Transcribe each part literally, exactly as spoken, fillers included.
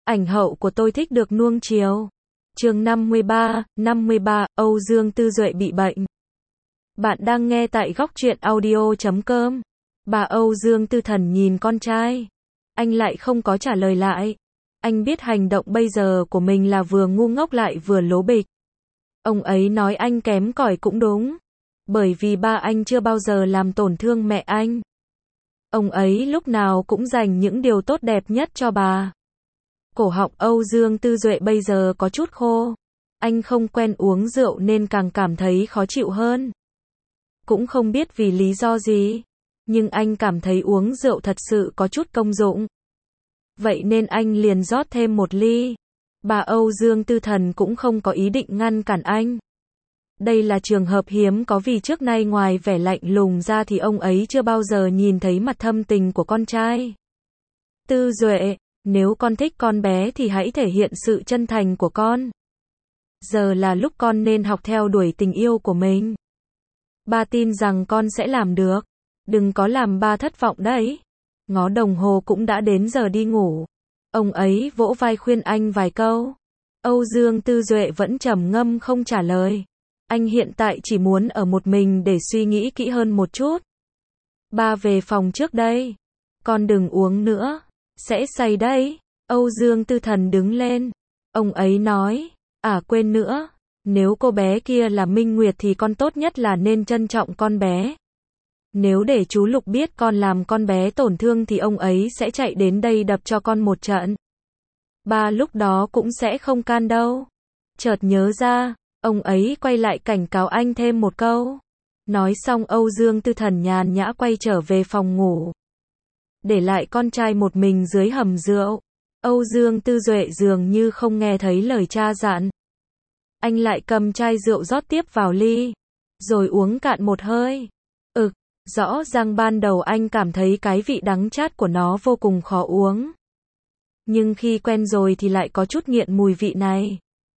Ảnh hậu của tôi thích được nuông chiều. Chương năm mươi ba, năm mươi ba, Âu Dương Tư Duệ bị bệnh. Bạn đang nghe tại góc truyện audio chấm com. Bà Âu Dương Tư Thần nhìn con trai. Anh lại không có trả lời lại. Anh biết hành động bây giờ của mình là vừa ngu ngốc lại vừa lố bịch. Ông ấy nói anh kém cỏi cũng đúng. Bởi vì ba anh chưa bao giờ làm tổn thương mẹ anh. Ông ấy lúc nào cũng dành những điều tốt đẹp nhất cho bà. Cổ họng Âu Dương Tư Duệ bây giờ có chút khô. Anh không quen uống rượu nên càng cảm thấy khó chịu hơn. Cũng không biết vì lý do gì. Nhưng anh cảm thấy uống rượu thật sự có chút công dụng. Vậy nên anh liền rót thêm một ly. Bà Âu Dương Tư Thần cũng không có ý định ngăn cản anh. Đây là trường hợp hiếm có vì trước nay ngoài vẻ lạnh lùng ra thì ông ấy chưa bao giờ nhìn thấy mặt thâm tình của con trai. Tư Duệ, nếu con thích con bé thì hãy thể hiện sự chân thành của con. Giờ là lúc con nên học theo đuổi tình yêu của mình. Ba tin rằng con sẽ làm được. Đừng có làm ba thất vọng đấy. Ngó đồng hồ cũng đã đến giờ đi ngủ. Ông ấy vỗ vai khuyên anh vài câu. Âu Dương Tư Duệ vẫn trầm ngâm không trả lời. Anh hiện tại chỉ muốn ở một mình để suy nghĩ kỹ hơn một chút. Ba về phòng trước đây. Con đừng uống nữa. Sẽ say đấy. Âu Dương Tư Thần đứng lên. Ông ấy nói. À quên nữa. Nếu cô bé kia là Minh Nguyệt thì con tốt nhất là nên trân trọng con bé. Nếu để chú Lục biết con làm con bé tổn thương thì ông ấy sẽ chạy đến đây đập cho con một trận. Ba lúc đó cũng sẽ không can đâu. Chợt nhớ ra. Ông ấy quay lại cảnh cáo anh thêm một câu. Nói xong Âu Dương Tư Thần nhàn nhã quay trở về phòng ngủ. Để lại con trai một mình dưới hầm rượu. Âu Dương Tư Duệ dường như không nghe thấy lời cha dặn. Anh lại cầm chai rượu rót tiếp vào ly. Rồi uống cạn một hơi. Ực, rõ ràng ban đầu anh cảm thấy cái vị đắng chát của nó vô cùng khó uống. Nhưng khi quen rồi thì lại có chút nghiện mùi vị này.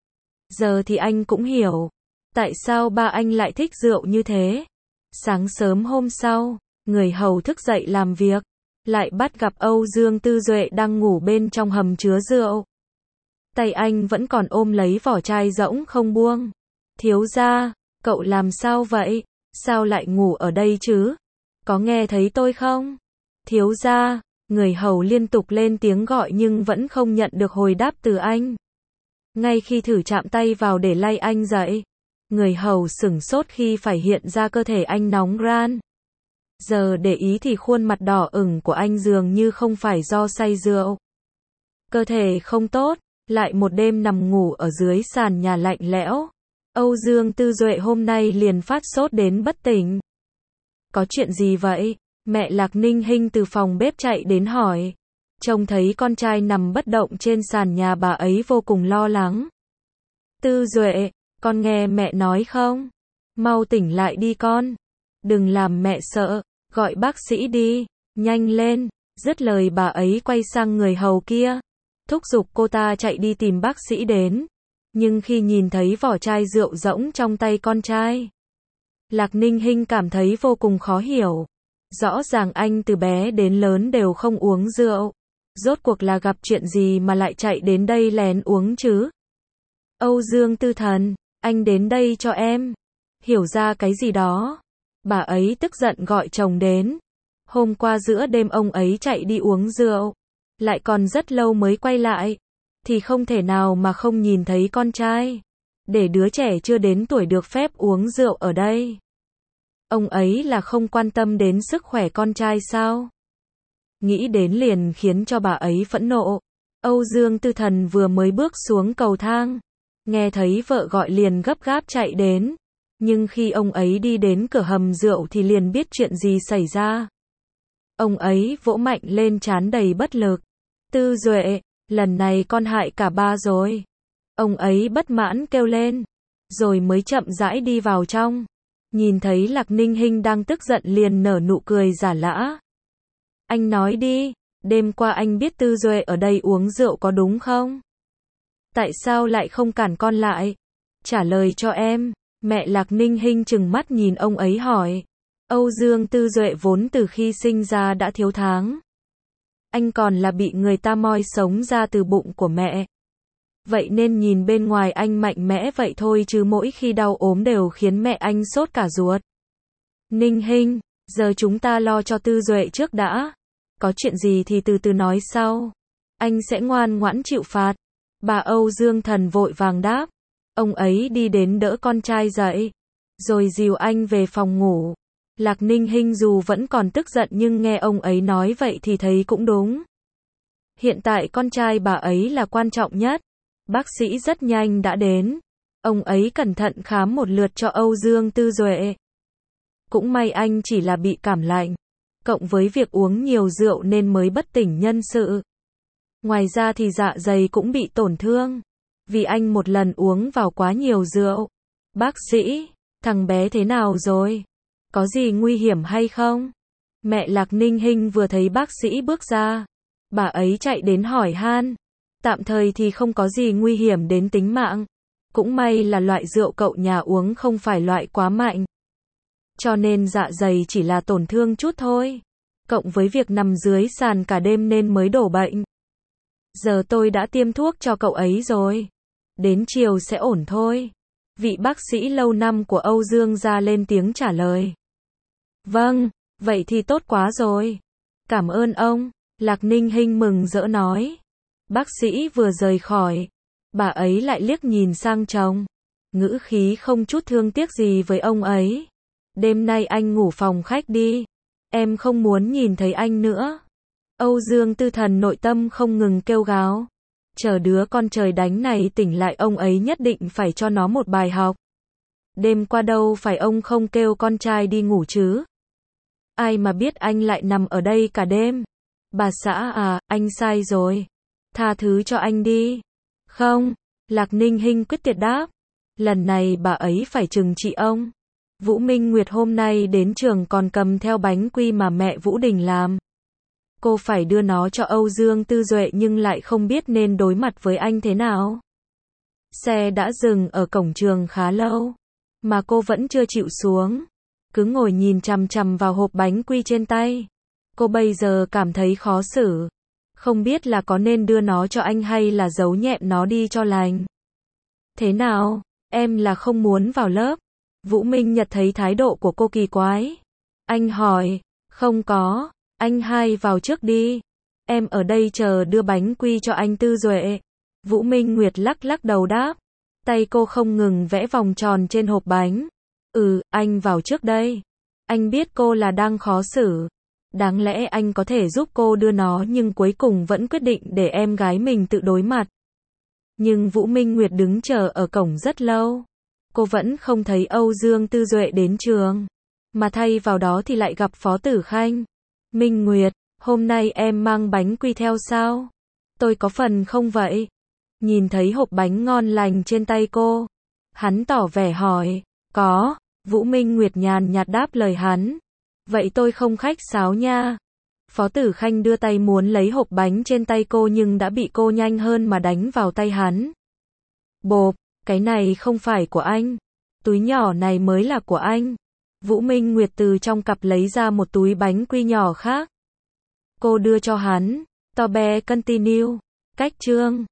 Giờ thì anh cũng hiểu. Tại sao ba anh lại thích rượu như thế. Sáng sớm hôm sau, người hầu thức dậy làm việc. Lại bắt gặp Âu Dương Tư Duệ đang ngủ bên trong hầm chứa rượu. Tay anh vẫn còn ôm lấy vỏ chai rỗng không buông. Thiếu gia, cậu làm sao vậy? Sao lại ngủ ở đây chứ? Có nghe thấy tôi không? Thiếu gia, người hầu liên tục lên tiếng gọi nhưng vẫn không nhận được hồi đáp từ anh. Ngay khi thử chạm tay vào để lay anh dậy, người hầu sửng sốt khi phải hiện ra cơ thể anh nóng ran. Giờ để ý thì khuôn mặt đỏ ửng của anh dường như không phải do say rượu. Cơ thể không tốt, lại một đêm nằm ngủ ở dưới sàn nhà lạnh lẽo. Âu Dương Tư Duệ hôm nay liền phát sốt đến bất tỉnh. Có chuyện gì vậy? Mẹ Lạc Ninh Hinh từ phòng bếp chạy đến hỏi. Trông thấy con trai nằm bất động trên sàn nhà bà ấy vô cùng lo lắng. Tư Duệ, con nghe mẹ nói không? Mau tỉnh lại đi con. Đừng làm mẹ sợ, gọi bác sĩ đi, nhanh lên. Dứt lời bà ấy quay sang người hầu kia. Thúc giục cô ta chạy đi tìm bác sĩ đến. Nhưng khi nhìn thấy vỏ chai rượu rỗng trong tay con trai, Lạc Ninh Hinh cảm thấy vô cùng khó hiểu. Rõ ràng anh từ bé đến lớn đều không uống rượu. Rốt cuộc là gặp chuyện gì mà lại chạy đến đây lén uống chứ? Âu Dương Tư Thần, anh đến đây cho em. Hiểu ra cái gì đó. Bà ấy tức giận gọi chồng đến. Hôm qua giữa đêm ông ấy chạy đi uống rượu. Lại còn rất lâu mới quay lại. Thì không thể nào mà không nhìn thấy con trai. Để đứa trẻ chưa đến tuổi được phép uống rượu ở đây. Ông ấy là không quan tâm đến sức khỏe con trai sao? Nghĩ đến liền khiến cho bà ấy phẫn nộ. Âu Dương Tư Thần vừa mới bước xuống cầu thang. Nghe thấy vợ gọi liền gấp gáp chạy đến. Nhưng khi ông ấy đi đến cửa hầm rượu thì liền biết chuyện gì xảy ra. Ông ấy vỗ mạnh lên trán đầy bất lực. Tư Duệ, lần này con hại cả ba rồi. Ông ấy bất mãn kêu lên. Rồi mới chậm rãi đi vào trong. Nhìn thấy Lạc Ninh Hinh đang tức giận liền nở nụ cười giả lả. Anh nói đi, đêm qua anh biết Tư Duệ ở đây uống rượu có đúng không? Tại sao lại không cản con lại? Trả lời cho em. Mẹ Lạc Ninh Hinh trừng mắt nhìn ông ấy hỏi. Âu Dương Tư Duệ vốn từ khi sinh ra đã thiếu tháng. Anh còn là bị người ta moi sống ra từ bụng của mẹ. Vậy nên nhìn bên ngoài anh mạnh mẽ vậy thôi chứ mỗi khi đau ốm đều khiến mẹ anh sốt cả ruột. Ninh Hinh, giờ chúng ta lo cho Tư Duệ trước đã. Có chuyện gì thì từ từ nói sau. Anh sẽ ngoan ngoãn chịu phạt. Bà Âu Dương Thần vội vàng đáp. Ông ấy đi đến đỡ con trai dậy, rồi dìu anh về phòng ngủ. Lạc Ninh Hinh dù vẫn còn tức giận nhưng nghe ông ấy nói vậy thì thấy cũng đúng. Hiện tại con trai bà ấy là quan trọng nhất. Bác sĩ rất nhanh đã đến. Ông ấy cẩn thận khám một lượt cho Âu Dương Tư Duệ. Cũng may anh chỉ là bị cảm lạnh, cộng với việc uống nhiều rượu nên mới bất tỉnh nhân sự. Ngoài ra thì dạ dày cũng bị tổn thương, vì anh một lần uống vào quá nhiều rượu. Bác sĩ, thằng bé thế nào rồi? Có gì nguy hiểm hay không? Mẹ Lạc Ninh Hinh vừa thấy bác sĩ bước ra, bà ấy chạy đến hỏi han. Tạm thời thì không có gì nguy hiểm đến tính mạng. Cũng may là loại rượu cậu nhà uống không phải loại quá mạnh, cho nên dạ dày chỉ là tổn thương chút thôi. Cộng với việc nằm dưới sàn cả đêm nên mới đổ bệnh. Giờ tôi đã tiêm thuốc cho cậu ấy rồi. Đến chiều sẽ ổn thôi. Vị bác sĩ lâu năm của Âu Dương ra lên tiếng trả lời. Vâng, vậy thì tốt quá rồi. Cảm ơn ông. Lạc Ninh Hinh mừng rỡ nói. Bác sĩ vừa rời khỏi, bà ấy lại liếc nhìn sang chồng, ngữ khí không chút thương tiếc gì với ông ấy. Đêm nay anh ngủ phòng khách đi. Em không muốn nhìn thấy anh nữa. Âu Dương Tư Thần nội tâm không ngừng kêu gào. Chờ đứa con trời đánh này tỉnh lại ông ấy nhất định phải cho nó một bài học. Đêm qua đâu phải ông không kêu con trai đi ngủ chứ. Ai mà biết anh lại nằm ở đây cả đêm. Bà xã à, anh sai rồi. Tha thứ cho anh đi. Không, Lạc Ninh Hinh quyết tuyệt đáp. Lần này bà ấy phải trừng trị ông. Vũ Minh Nguyệt hôm nay đến trường còn cầm theo bánh quy mà mẹ Vũ Đình làm. Cô phải đưa nó cho Âu Dương Tư Duệ nhưng lại không biết nên đối mặt với anh thế nào. Xe đã dừng ở cổng trường khá lâu, mà cô vẫn chưa chịu xuống. Cứ ngồi nhìn chằm chằm vào hộp bánh quy trên tay. Cô bây giờ cảm thấy khó xử. Không biết là có nên đưa nó cho anh hay là giấu nhẹm nó đi cho lành. Thế nào, em là không muốn vào lớp? Vũ Minh Nhật thấy thái độ của cô kỳ quái. Anh hỏi, không có, anh hai vào trước đi. Em ở đây chờ đưa bánh quy cho anh Tư Duệ. Vũ Minh Nguyệt lắc lắc đầu đáp. Tay cô không ngừng vẽ vòng tròn trên hộp bánh. Ừ, anh vào trước đây. Anh biết cô là đang khó xử. Đáng lẽ anh có thể giúp cô đưa nó nhưng cuối cùng vẫn quyết định để em gái mình tự đối mặt. Nhưng Vũ Minh Nguyệt đứng chờ ở cổng rất lâu. Cô vẫn không thấy Âu Dương Tư Duệ đến trường. Mà thay vào đó thì lại gặp Phó Tử Khanh. Minh Nguyệt, hôm nay em mang bánh quy theo sao? Tôi có phần không vậy? Nhìn thấy hộp bánh ngon lành trên tay cô, hắn tỏ vẻ hỏi. Có, Vũ Minh Nguyệt nhàn nhạt đáp lời hắn. Vậy tôi không khách sáo nha. Phó Tử Khanh đưa tay muốn lấy hộp bánh trên tay cô nhưng đã bị cô nhanh hơn mà đánh vào tay hắn. Bộp, cái này không phải của anh. Túi nhỏ này mới là của anh. Vũ Minh Nguyệt từ trong cặp lấy ra một túi bánh quy nhỏ khác. Cô đưa cho hắn. To be continue. Cách chương